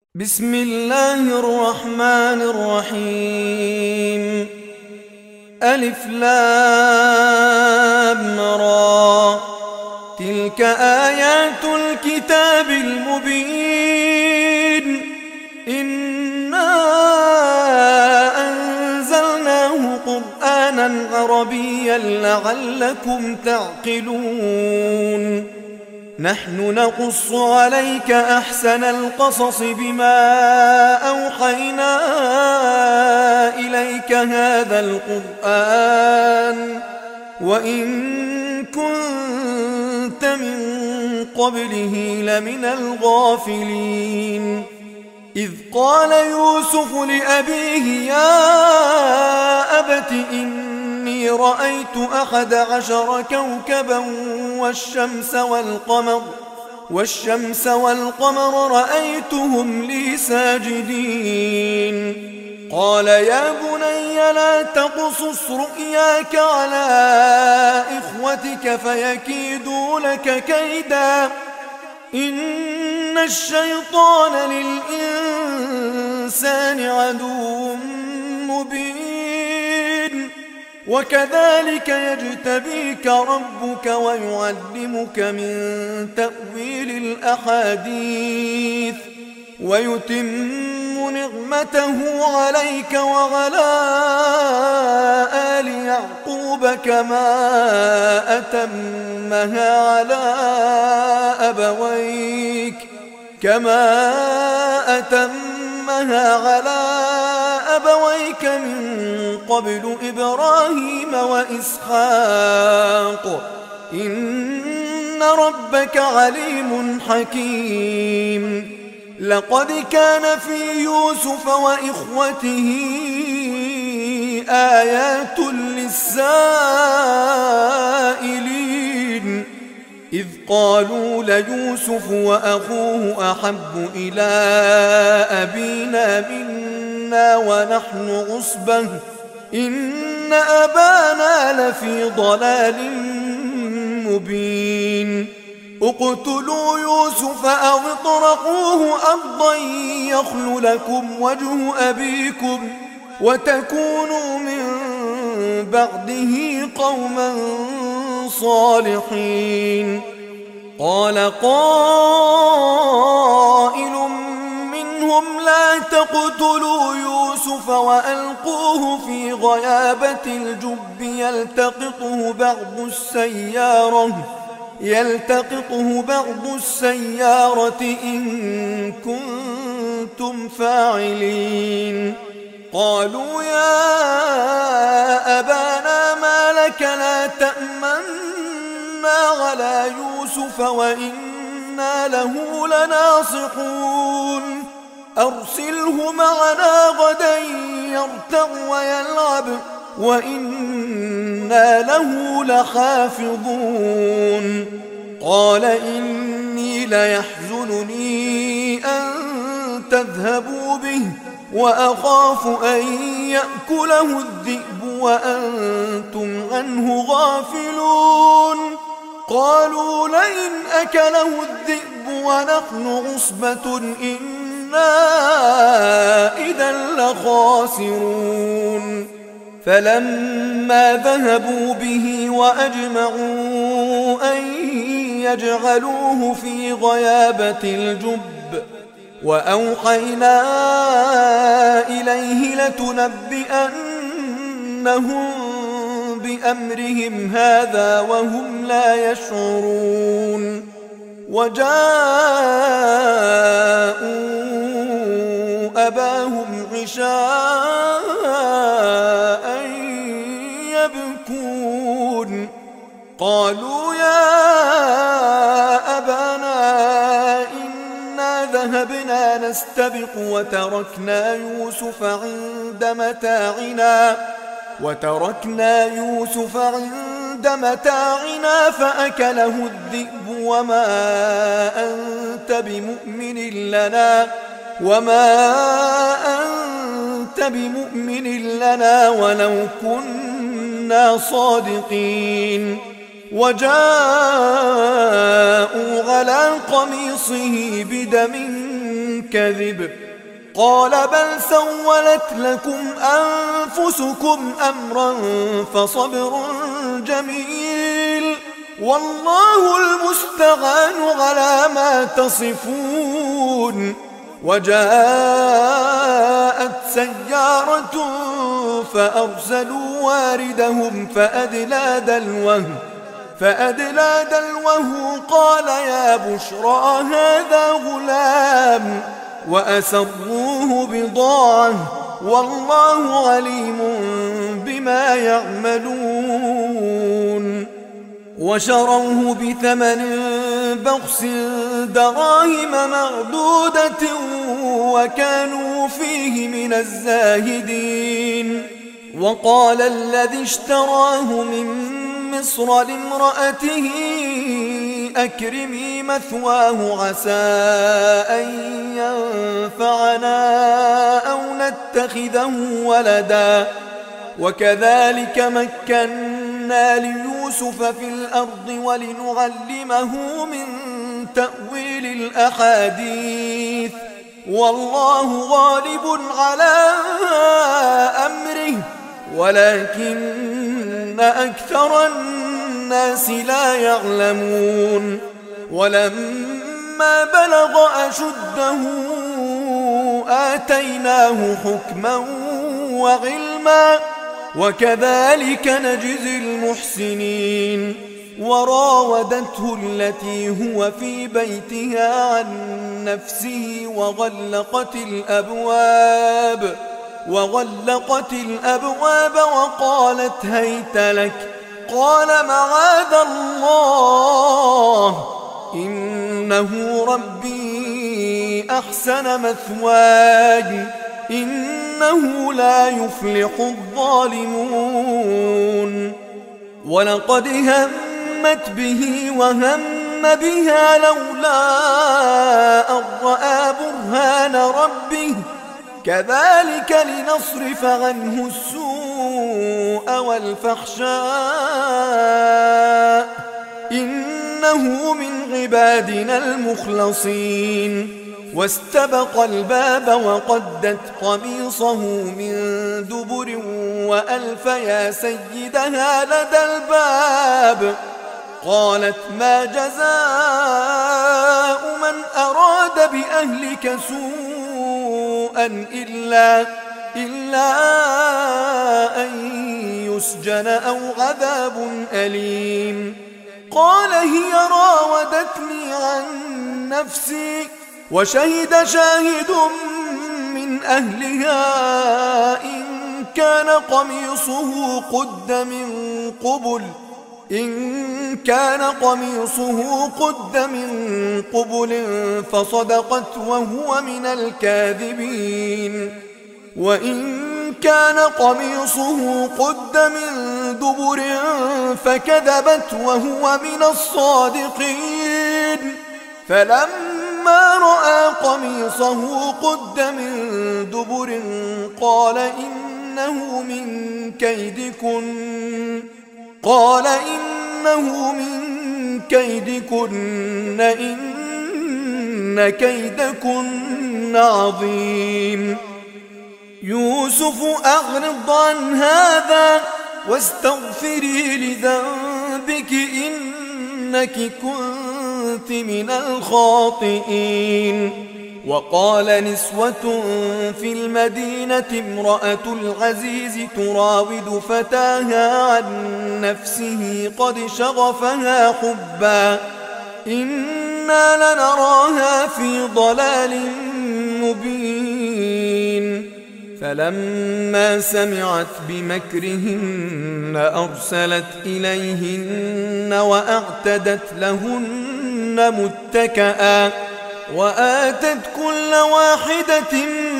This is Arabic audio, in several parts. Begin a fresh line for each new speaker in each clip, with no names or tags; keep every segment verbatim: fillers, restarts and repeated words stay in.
بسم الله الرحمن الرحيم. ألف لام را، تلك آيات الكتاب المبين. إنا أنزلناه قرآنا عربيا لعلكم تعقلون. نحن نقص عليك أحسن القصص بما أوحينا إليك هذا القرآن وإن كنت من قبله لمن الغافلين. إذ قال يوسف لأبيه يا أبت إني رأيت أحد عشر كوكبا والشمس والقمر والشمس والقمر رأيتهم لي ساجدين. قال يا بني لا تقصص رؤياك على إخوتك فيكيدوا لك كيدا إن الشيطان للإنسان عدو مبين. وكذلك يجتبيك ربك ويعلمك من تأويل الأحاديث ويتم نعمته عليك وعلى آل يعقوب كما أتمها على أبويك كما أتمها على أبويك من قبل إبراهيم وإسحاق إن ربك عليم حكيم. لقد كان في يوسف وإخوته آيات للسائلين إذ قالوا ليوسف وأخوه أحب إلى أبينا منا ونحن عصبة إن أبانا لفي ضلال مبين. اقتلوا يوسف أو اطرحوه أرضا يخل لكم وجه أبيكم وتكونوا من بعده قوما صالحين. قال قائل منهم لا تقتلوا يوسف وألقوه في غيابة الجب يلتقطه بعض السيارة يلتقطه بعض السيارة إن كنتم فاعلين. قالوا يا أبانا ما لك لا تأمنا على يوسف وإنا له لناصحون أرسله معنا غدا يرتع ويلعب وإنا له لحافظون. قال إني ليحزنني أن تذهبوا به وأخاف أن يأكله الذئب وأنتم عنه غافلون. قالوا لئن أكله الذئب ونحن عصبة إنا إذا لخاسرون. فلما ذهبوا به وأجمعوا أن يجعلوه في غيابة الجب وأوحينا إليه لتنبئنهم بأمرهم هذا وهم لا يشعرون. وجاءوا أباهم عشاء يبكون. قالوا يا أبانا إنا ذهبنا نستبق وتركنا يوسف عند متاعنا وتركنا يوسف عند متاعنا فأكله الذئب وما أنت بمؤمن لنا وما أنت بمؤمن لنا ولو كنا صادقين. وجاءوا على قميصه بدم كذب. قال بل سولت لكم أنفسكم أمرا فصبر جميل والله المستعان على ما تصفون. وجاءت سيارة فأرسلوا واردهم فأدلى دلوه فأدلى دلوه قال يا بشرى هذا غلام وأسروه بضاعة والله عليم بما يعملون. وشروه بثمن بخس دراهم معدودة وكانوا فيه من الزاهدين. وقال الذي اشتراه من مصر لامرأته أكرمي مثواه عسى أن ينفعنا أو نتخذه ولدا. وكذلك مكنا ليوسف في الأرض ولنعلمه من تأويل الأحاديث والله غالب على أمره ولكن أكثر الناس لا يعلمون. ولما بلغ أشده آتيناه حكما وعلما وكذلك نجزي المحسنين. وراودته التي هو في بيتها عن نفسه وغلقت الأبواب وغلقت الأبواب وقالت هيت لك. قال معاذ الله إنه ربي أحسن مثواي إنه لا يفلح الظالمون. ولقد همت به وهم بها لولا أن رأى برهان ربه كذلك لنصرف عنه السوء والفحشاء إنه من عبادنا المخلصين. واستبق الباب وقدت قميصه من دبر وألف يا سيدها لدى الباب. قالت ما جزاء من أراد بأهلك سوءا إلا, إلا أن يسجن أو عذاب أليم. قال هي راودتني عن نفسي وشهد شاهد من أهلها إن كان قميصه قد من قبل إن كان قميصه قد من قبل فصدقت وهو من الكاذبين. وإن كان قميصه قد من دبر فكذبت وهو من الصادقين. فلما رأى قميصه قد من دبر قال إنه من كيدكن قال إنه من كيدكن إن كيدكن عظيم. يوسف أعرض عن هذا واستغفري لذنبك إنك كنت من الخاطئين. وقال نسوة في المدينة امرأة العزيز تراود فتاها عن نفسه قد شغفها حبا إنا لنراها في ضلال مبين. فلما سمعت بمكرهن أرسلت إليهن وأعتدت لهن متكئا وآتت كل واحدة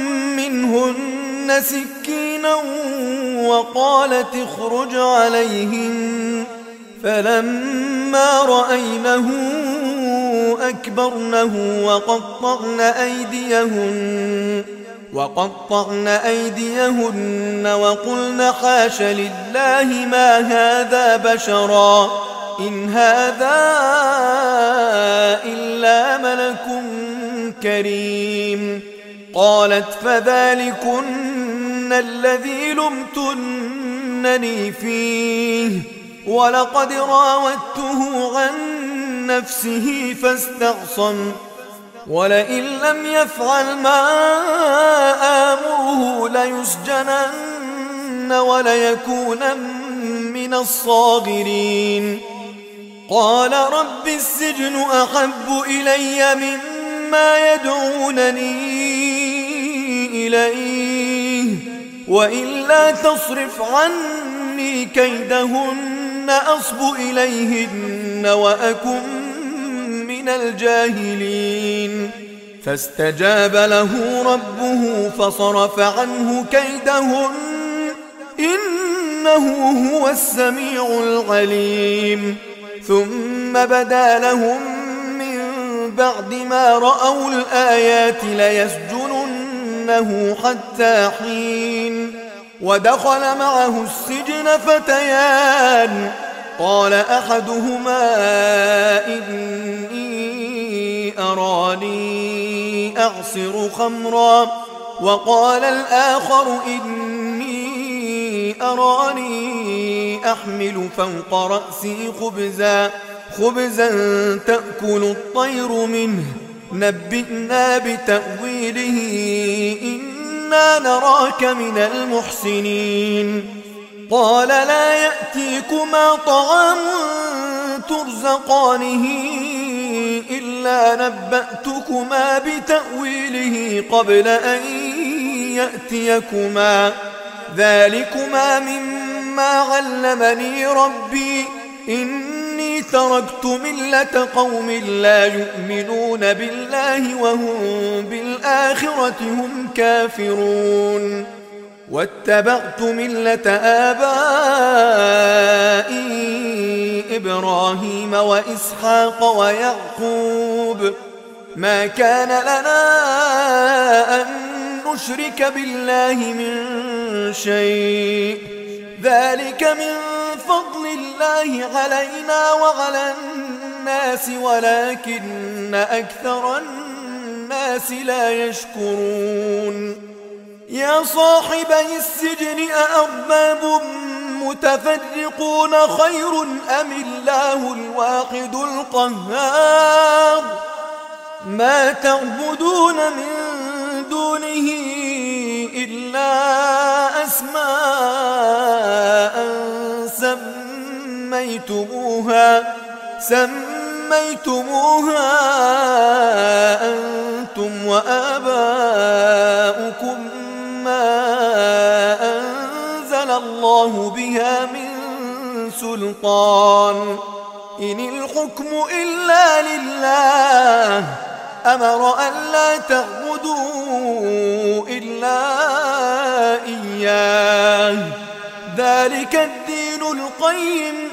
منهن سكينا وقالت اخرج عليهن. فلما رأينه أكبرنه وقطعن أيديهن وقطعن أيديهن وقلن حاش لله ما هذا بشرا إن هذا إلا ملك كريم. قالت فذلكن الذي لمتنني فيه ولقد راودته عن نفسه فاستعصم ولئن لم يفعل ما آمره ليسجنن وليكونن من الصاغرين. قال رب السجن أحب إلي مما يدعونني إليه وإلا تصرف عني كيدهن أصب إليهن وأكن من الجاهلين. فاستجاب له ربه فصرف عنه كيدهن إنه هو السميع العليم. ثم بدا لهم من بعد ما رأوا الآيات ليسجننه حتى حين. ودخل معه السجن فتيان قال أحدهما إني أراني أعصر خمرا وقال الآخر إني أراني أحمل فوق رأسي خبزا خبزا تأكل الطير منه نبئنا بتأويله إنا نراك من المحسنين. قال لا يأتيكما طعام ترزقانه إلا نبأتكما بتأويله قبل أن يأتيكما ذلكما مما علمني ربي إني تركت ملة قوم لا يؤمنون بالله وهم بالآخرة هم كافرون واتبعت ملة آبائي إبراهيم وإسحاق ويعقوب ما كان لنا أن نشرك بالله من شيء ذلك من فضل الله علينا وعلى الناس ولكن أكثر الناس لا يشكرون. يا صاحبي السجن أأرباب متفرقون خير أم الله الواحد القهار ما تعبدون من دونه إلا أسماء سميتموها سميتموها أنتم وآباؤكم ما أنزل الله بها من سلطان إن الحكم إلا لله أمر أن لا تعبدوا إلا إياه ذلك الدين القيم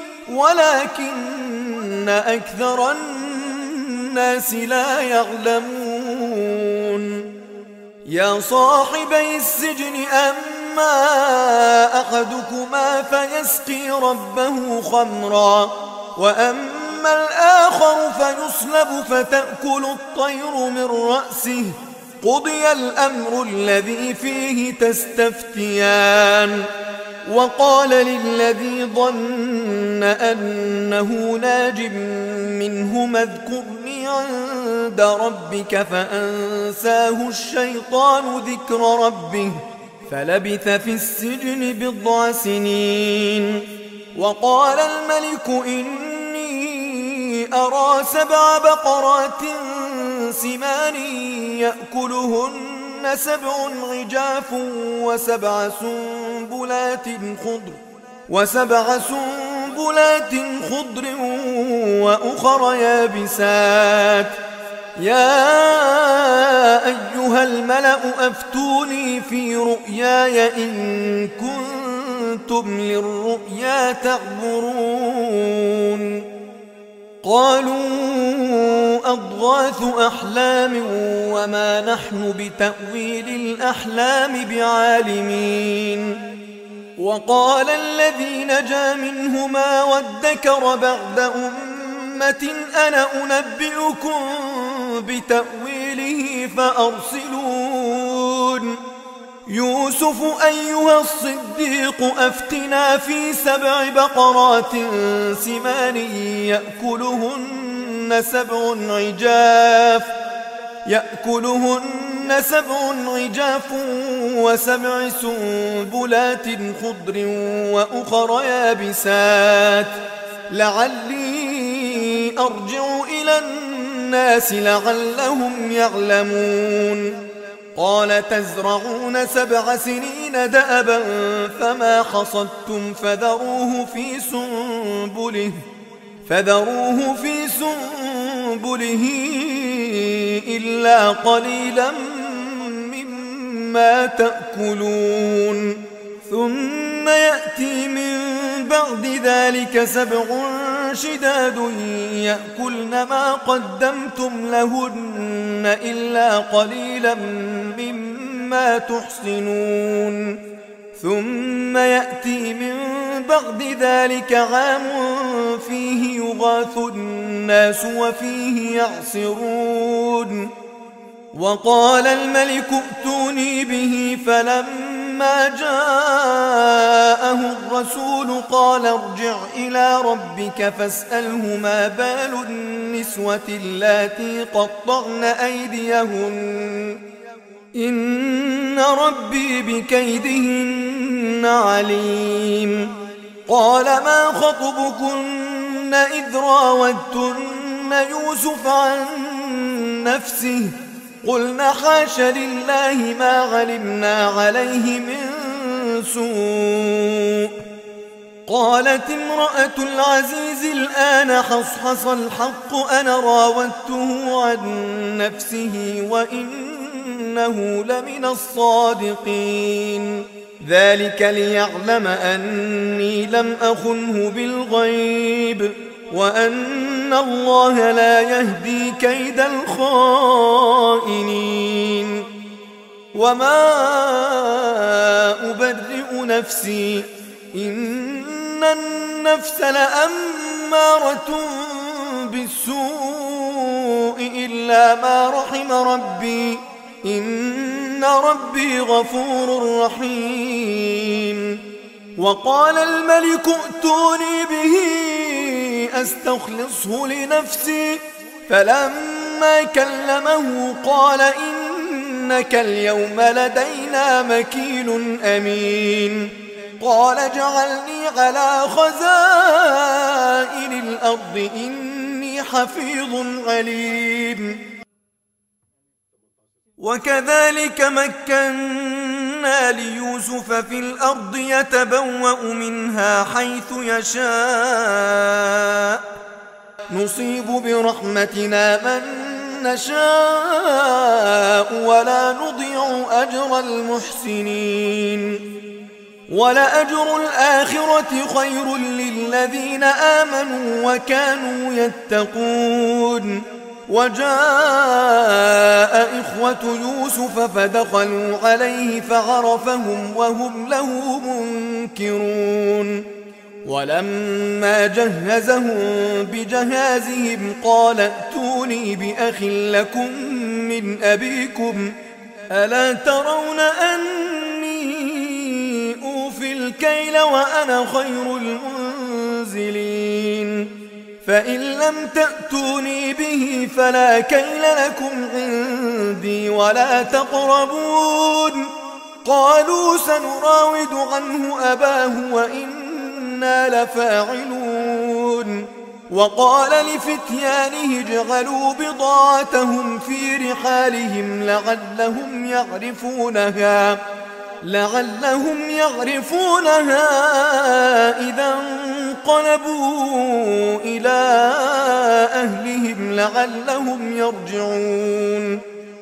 ولكن أكثر الناس لا يعلمون. يا صاحبي السجن أما أحدكما فيسقي ربه خمرا وأما الآخر فيصلب فتأكل الطير من رأسه قضي الأمر الذي فيه تستفتيان. وقال للذي ظن أنه ناج منهما اذكرني عند ربك فأنساه الشيطان ذكر ربه فلبث في السجن بضع سنين. وقال الملك إني أرى سبع بقرات سمان يأكلهن سبع عجاف وسبع سنبلات خضر وسبع سنبلات خضر وأخر يابسات يا أيها الملأ أفتوني في رؤياي إن كنتم للرؤيا تعبرون. قالوا أضغاث أحلام وما نحن بتأويل الأحلام بعالمين. وقال الذي نجا منهما وادكر بعد أمة أنا أنبئكم بتأويله فأرسلون يوسف أيها الصديق أفتنا في سبع بقرات سمان يأكلهن سبع عجاف يأكلهن سبع عجاف وسبع سنبلات خضر وأخر يابسات لعلي أرجع إلى الناس لعلهم يعلمون قال تزرعون سبع سنين دأبا فما حصدتم فذروه في سنبله فذروه في سنبله إلا قليلا مما تأكلون ثم يأتي من بعد ذلك سبع شداد يأكلن ما قدمتم لهن إلا قليلا مما تحصنون ثم يأتي من بعد ذلك عام فيه يغاث الناس وفيه يعصرون وقال الملك ائتوني به فلما جاءه الرسول قال ارجع إلى ربك فاسأله ما بال النسوة اللاتي قطعن أيديهن إن ربي بكيدهن عليم قال ما خطبكن إذ راودتن يوسف عن نفسه قلنا حاش لله ما علمنا عليه من سوء قالت امرأة العزيز الآن حصحص الحق أنا راودته عن نفسه وإنه لمن الصادقين ذلك ليعلم أني لم أخنه بالغيب وأن الله لا يهدي كيد الخائنين وما أبرئ نفسي إن النفس لأمارة بالسوء إلا ما رحم ربي إن ربي غفور رحيم وقال الملك ائتوني به أستخلصه لنفسي فلما كلمه قال إنك اليوم لدينا مكين أمين قال اجعلني على خزائن الأرض إني حفيظ عليم وكذلك مكنا ليوسف في الأرض يتبوأ منها حيث يشاء نصيب برحمتنا من نشاء ولا نضيع أجر المحسنين ولأجر الآخرة خير للذين آمنوا وكانوا يتقون وجاء إخوة يوسف فدخلوا عليه فعرفهم وهم له منكرون ولما جهزهم بجهازهم قال ائتوني بأخ لكم من أبيكم ألا ترون أني أوفي الكيل وأنا خير المنزلين فإن لم تأتوني به فلا كيل لكم عندي ولا تقربون قالوا سنراود عنه أباه وإنا لفاعلون وقال لفتيانه اجعلوا بضاعتهم في رحالهم لعلهم يعرفونها لعلهم يعرفونها إذا انقلبوا إلى أهلهم لعلهم يرجعون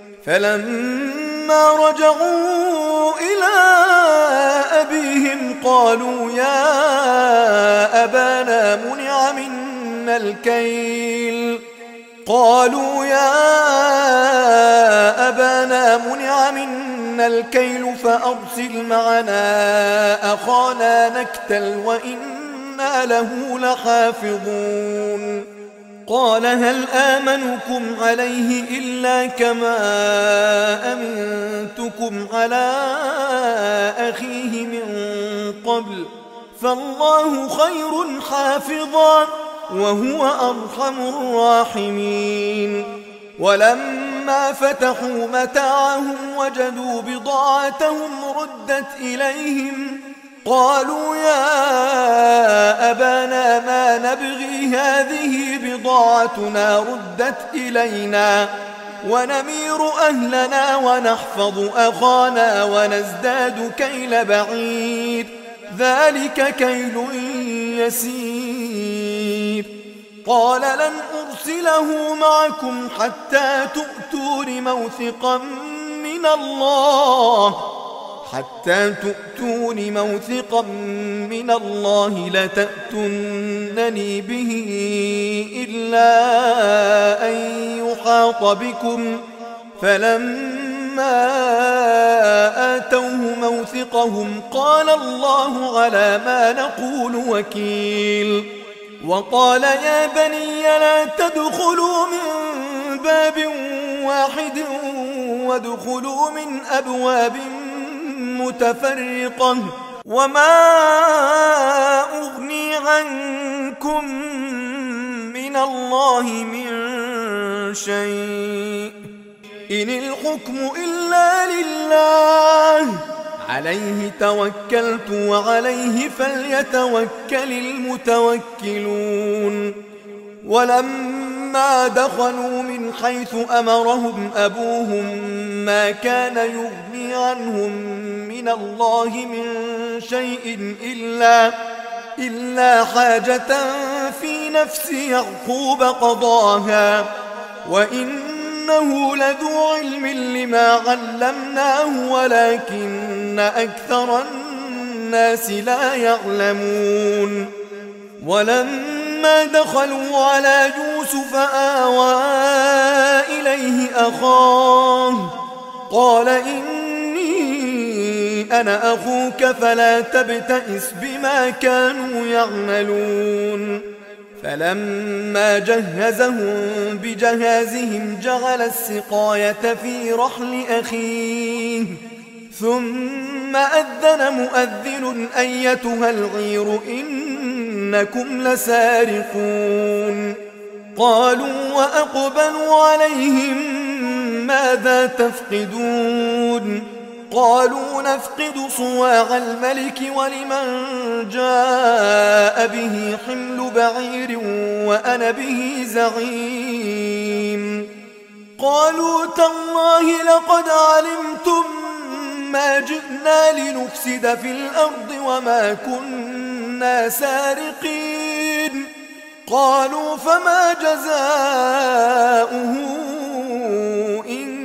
فلما رجعوا إلى أبيهم قالوا يا أبانا منع منا الكيل قالوا يا أبانا منع منا الكيل فأرسل معنا أخانا نكتل وإنا له لحافظون قال هل آمنكم عليه إلا كما أمنتكم على أخيه من قبل فالله خير حافظا وهو أرحم الراحمين. ولما فتحوا متاعهم وجدوا بضاعتهم ردت إليهم قالوا يا أبانا ما نبغي هذه بضاعتنا ردت إلينا ونمير أهلنا ونحفظ أخانا ونزداد كيل بعيد ذلك كيل يسير. قال لن أرسله معكم حتى تؤتون موثقا من الله حتى تؤتون موثقا من الله لتأتونني به إلا أن يحاط بكم فلما آتوه موثقهم قال الله على ما نقول وكيل. وقال يا بني لا تدخلوا من باب واحد وادخلوا من أبواب متفرقة وما أغني عنكم من الله من شيء إن الحكم إلا لله عليه توكلت وعليه فليتوكل المتوكلون. ولما دخلوا من حيث أمرهم أبوهم ما كان يغني عنهم من الله من شيء إلا, إلا حاجة في نفس يعقوب قضاها وإنه لذو علم لما علمناه ولكن أكثر الناس لا يعلمون. ولما دخلوا على يوسف آوى إليه أخاه قال إني أنا أخوك فلا تبتئس بما كانوا يعملون. فلما جهزهم بجهازهم جعل السقاية في رحل أخيه ثم أذن مؤذن أيتها العير إنكم لسارقون. قالوا وأقبلوا عليهم ماذا تفقدون قالوا نفقد صواع الملك ولمن جاء به حمل بعير وأنا به زعيم. قالوا تالله لقد علمتم ما جئنا لنفسد في الأرض وما كنا سارقين. قالوا فما جزاؤه إن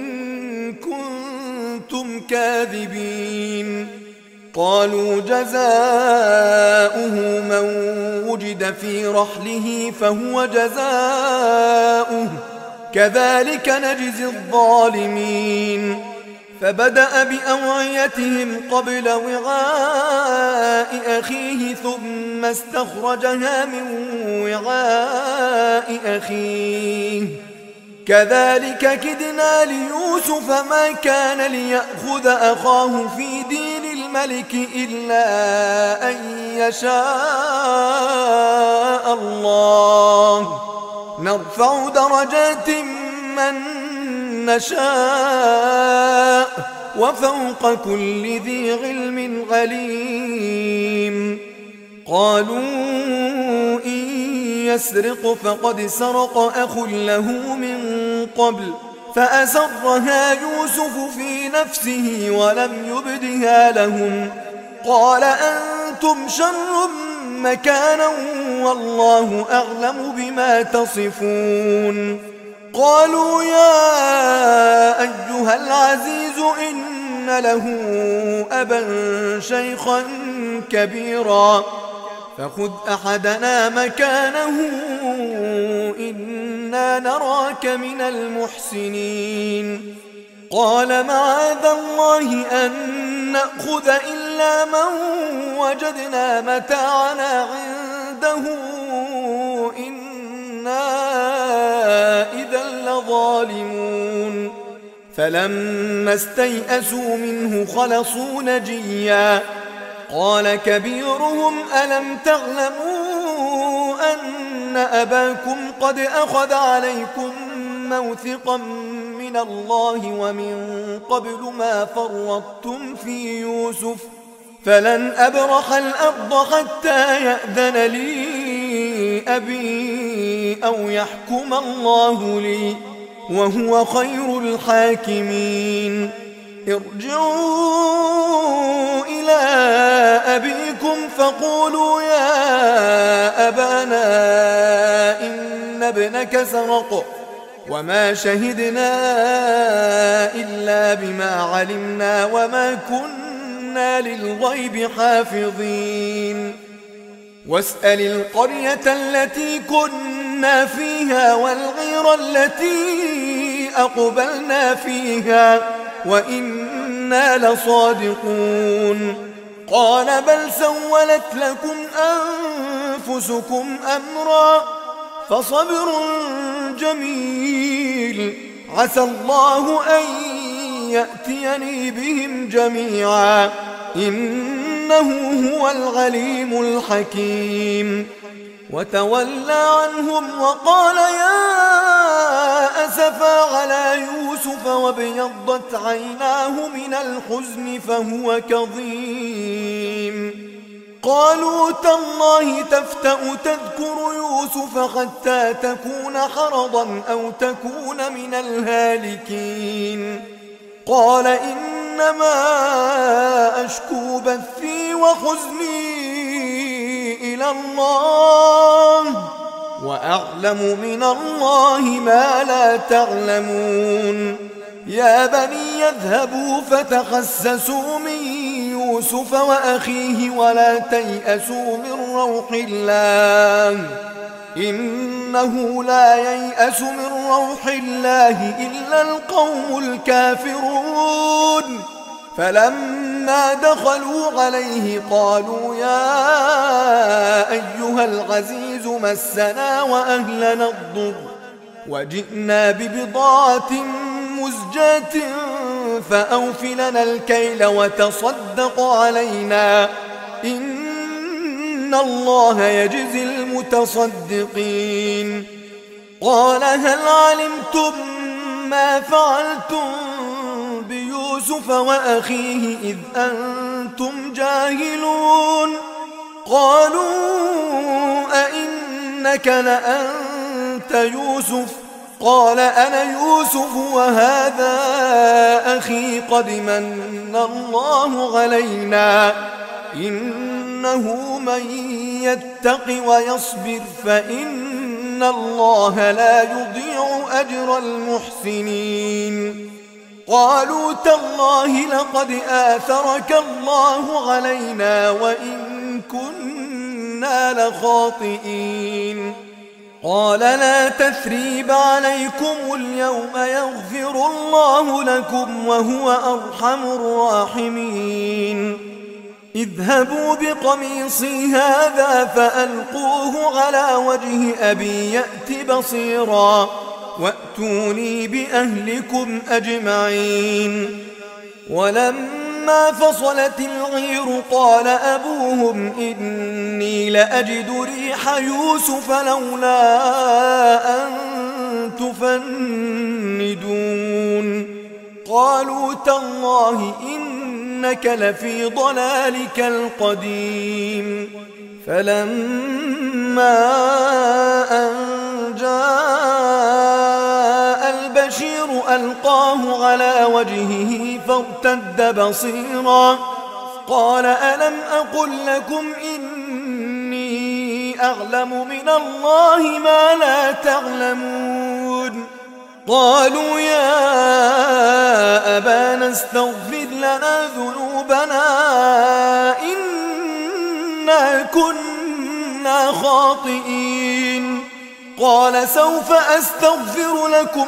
كنتم كاذبين. قالوا جزاؤه من وجد في رحله فهو جزاؤه كذلك نجزي الظالمين. فبدأ بأوعيتهم قبل وعاء أخيه ثم استخرجها من وعاء أخيه كذلك كدنا ليوسف ما كان ليأخذ أخاه في دين الملك إلا أن يشاء الله نرفع درجات من نشاء وفوق كل ذي علم عليم. قالوا إن يسرق فقد سرق أخ له من قبل فأسرها يوسف في نفسه ولم يبدها لهم. قال أنتم شر مكانا والله أعلم بما تصفون. قالوا يا أيها العزيز إن له أبا شيخا كبيرا فخذ أحدنا مكانه إنا نراك من المحسنين. قال معاذ الله أن نأخذ إلا من وجدنا متاعنا عنده إنا إذا لظالمون فلما استيئسوا منه خلصوا نجيا قال كبيرهم ألم تعلموا أن أباكم قد أخذ عليكم موثقا من الله ومن قبل ما فرطتم في يوسف فلن أبرح الأرض حتى يأذن لي أبي أو يحكم الله لي وهو خير الحاكمين ارجعوا إلى أبيكم فقولوا يا أبانا إن ابنك سرق وما شهدنا إلا بما علمنا وما كنا للغيب حافظين واسأل القرية التي كنا فيها والعير التي أقبلنا فيها وإنا لصادقون قال بل سولت لكم أنفسكم أمرا فصبر جميل عسى الله أن يأتيني بهم جميعا إنه هو العليم الحكيم وتولى عنهم وقال يا أسفا على يوسف وابيضت عيناه من الحزن فهو كظيم قالوا تالله تفتأ تذكر يوسف حتى تكون حرضا أو تكون من الهالكين قال إنما أشكو بثي وحزني إلى الله وأعلم من الله ما لا تعلمون يا بني يذهبوا فتحسسوا من يوسف وأخيه ولا تيأسوا من روح الله إنه لا ييأس من روح الله إلا القوم الكافرون فلما دخلوا عليه قالوا يا أيها العزيز مسنا وأهلنا الضر وجئنا ببضاعة مزجاة فأوف لنا الكيل وتصدق علينا إن الله يجزي المتصدقين قال هل علمتم ما فعلتم بيوسف وأخيه إذ أنتم جاهلون قالوا أئنك لأنت يوسف قال أنا يوسف وهذا أخي قد من الله علينا إنه من يتق ويصبر فإن الله لا يضيع أجر المحسنين قالوا تالله لقد آثرك الله علينا وإن كنا لخاطئين قال لا تثريب عليكم اليوم يغفر الله لكم وهو أرحم الراحمين اذهبوا بقميصي هذا فألقوه على وجه أبي يأت بصيرا وأتوني بأهلكم أجمعين ولما فصلت العير قال أبوهم إني لأجد ريح يوسف لولا أن تفندون قالوا تالله إنك لفي ضلالك القديم فلما أن جاء البشير ألقاه على وجهه فارتد بصيرا قال ألم أقل لكم إني أعلم من الله ما لا تعلمون قالوا يا أبانا استغفر لنا ذنوبنا إنا كنا خاطئين قال سوف أستغفر لكم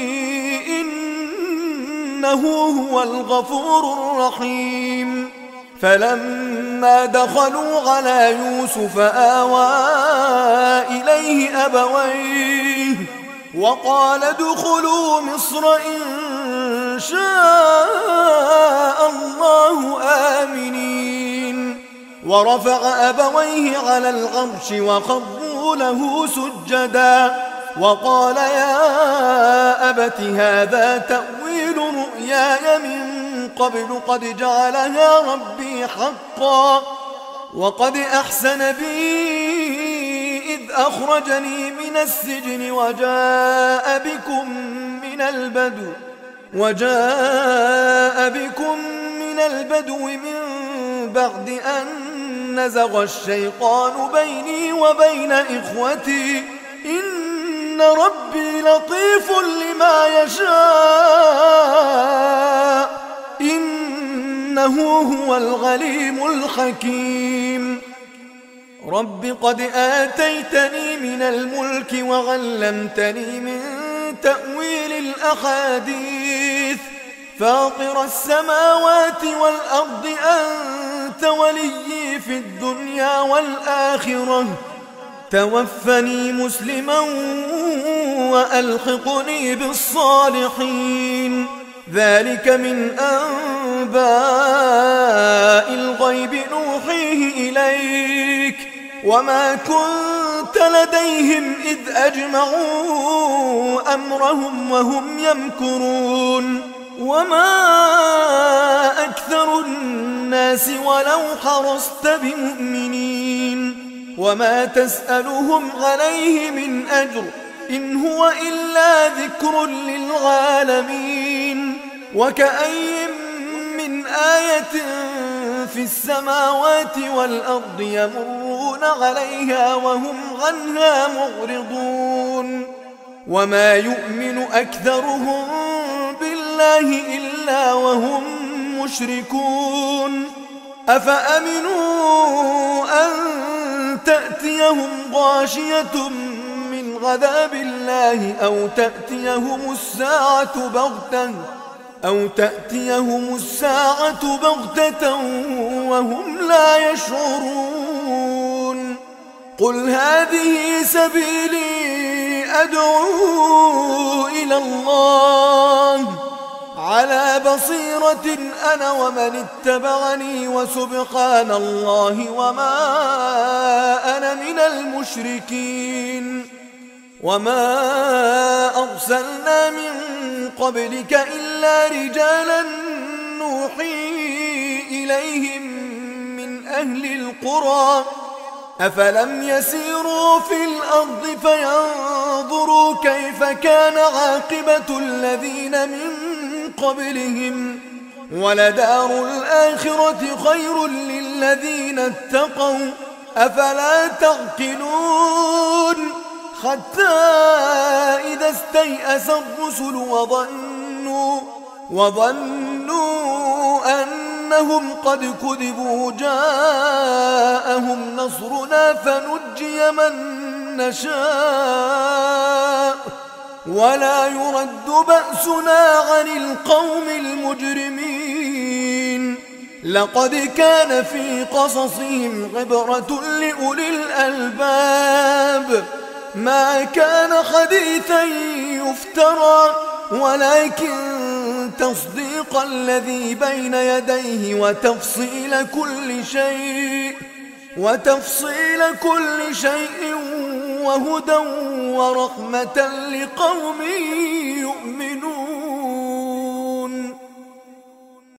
ربي إنه هو الغفور الرحيم فلما دخلوا على يوسف آوى إليه أبويه وقال ادخلوا مصر إن شاء الله آمنين ورفع أبويه على العرش وخروا له سجدا وقال يا أبت هذا تأويل رؤياي من قبل قد جعلها ربي حقا وقد أحسن بي إذ أخرجني من السجن وجاء بكم من البدو وجاء بكم من البدو من بعد أن نزغ الشيطان بيني وبين إخوتي إن ربي لطيف لما يشاء إنه هو الغليم الحكيم رب قد آتيتني من الملك وعلمتني من تأويل الأحاديث فاطر السماوات والأرض أنت وليي في الدنيا والآخرة توفني مسلما وألحقني بالصالحين ذلك من أنباء الغيب نوحيه إليك وما كنت لديهم إذ أجمعوا أمرهم وهم يمكرون وما أكثر الناس ولو حرصت بمؤمنين وما تسألهم عليه من أجر إن هو إلا ذكر للعالمين وكأي من آية في السماوات والأرض يمرون عليها وهم عنها معرضون وما يؤمن أكثرهم بالله إلا وهم مشركون أفأمنوا أن تأتيهم غاشية من عذاب الله أو تأتيهم الساعة بغتة أو تأتيهم الساعة بغتة وهم لا يشعرون قل هذه سبيلي أدعو إلى الله على بصيرة أنا ومن اتبعني وسبحان الله وما أنا من المشركين وما أرسلنا من قبلك إلا رجالا نوحي إليهم من أهل القرى أفلم يسيروا في الأرض فينظروا كيف كان عاقبة الذين من قبلهم ولدار الآخرة خير للذين اتقوا أفلا تعقلون حتى إذا استيأس الرسل وظنوا وظنوا أنهم قد كذبوا جاءهم نصرنا فنجي من نشاء ولا يرد بأسنا عن القوم المجرمين لقد كان في قصصهم عبرة لأولي الألباب ما كان حديثا يفترى ولكن تصديق الذي بين يديه وتفصيل كل شيء وتفصيل كل شيء وهدى ورحمة لقوم يؤمنون